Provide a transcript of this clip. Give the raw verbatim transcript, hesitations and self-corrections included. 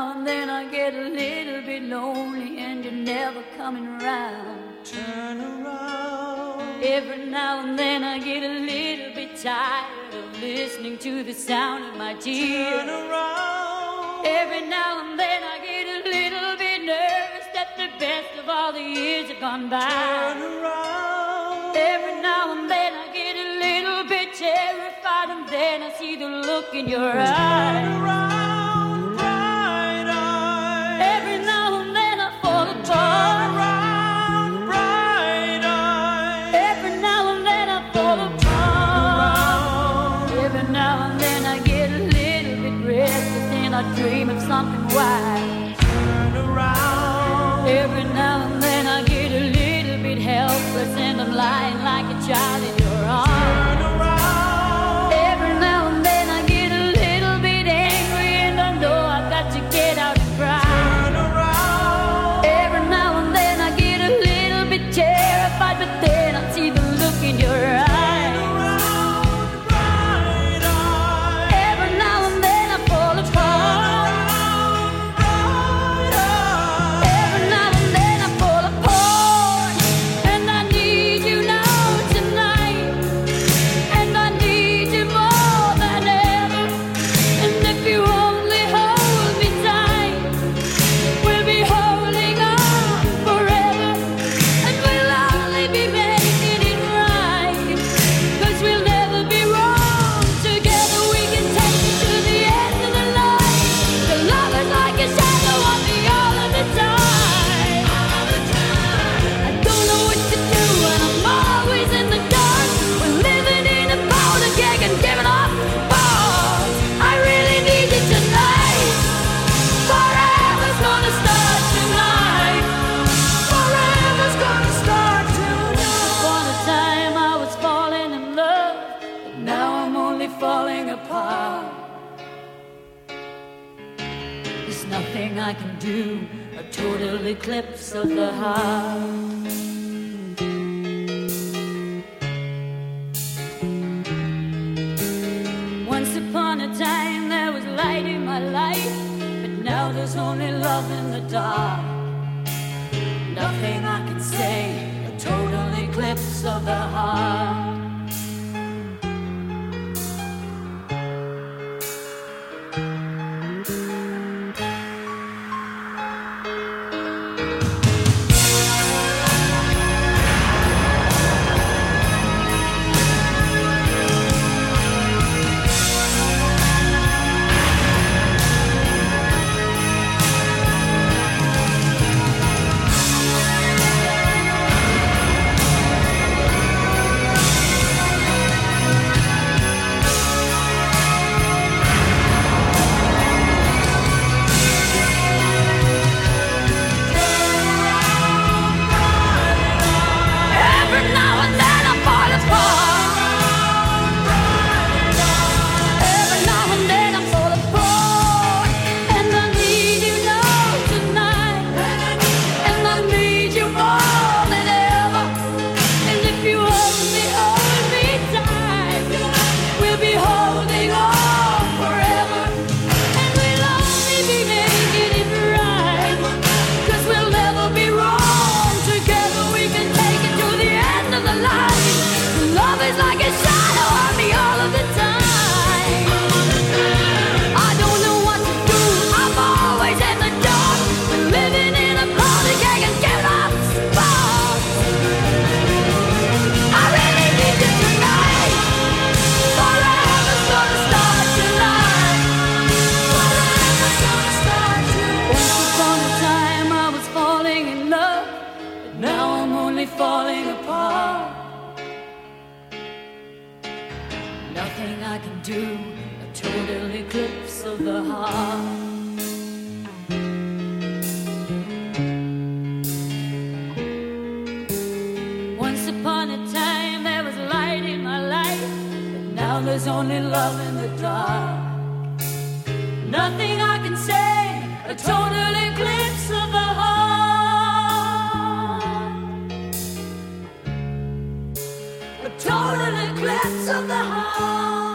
now and then I get a little bit lonely and you're never coming around. Turn around. Every now and then I get a little bit tired of listening to the sound of my tears. Turn around. Every now and then I get a little bit nervous that the best of all the years have gone by. Turn around. Every now and then I get a little bit terrified, and then I see the look in your Turn eyes. around, bright eyes. Every now and then I fall Turn apart. around, bright eyes. Every now and then I fall apart. Every now and then I get a little bit restless and I dream of something wild. Turn around. Every now and then I get a little bit helpless and I'm lying like a child in your arms. Turn around. Every now and then I get a little bit angry and I know I've got to get out and cry. Turn around. Every now and then I get a little bit terrified, but then I see the look in your eyes. Around, bright eyes. Every now and then I fall apart. Bright eyes. Every now and then I fall apart. And I need you now tonight. And I need you more than ever. And if you only hold me tight, we'll be holding on forever. And we'll only be making it right. 'Cause we'll never be wrong. Together we can take it to the end of the line. The love is like a shadow on me all of the time. I don't know what to do and I'm always in the dark. We're living in a powder keg and giving off balls. I really need you tonight. Forever's gonna start tonight. Forever's gonna start tonight. Upon a time I was falling in love, but now I'm only falling apart. There's nothing I can do, a total eclipse of the heart. Once upon a time there was light in my life, but now there's only love in the dark. Nothing I can say, a total eclipse of the heart. Every now and then I fall apart. Every now and then I fall apart. And I need you now tonight. And I need you more than ever. And if you only hold me tight, we'll be holding on forever. And we'll only be making it right. 'Cause we'll never be wrong. Together we can take it to the end of the line. Love is like a shadow on me all of the time. I don't know what to do, I'm always in the dark. We're living in a powder keg and giving off sparks. I really need you tonight. Forever's gonna start tonight. Forever's gonna start tonight. Once upon a time I was falling in love, but now I'm only falling apart. Nothing I can do, a total eclipse of the heart. Once upon a time there was light in my life, but now there's only love in the dark. Nothing I can say, a total eclipse of the heart. A total eclipse of the heart.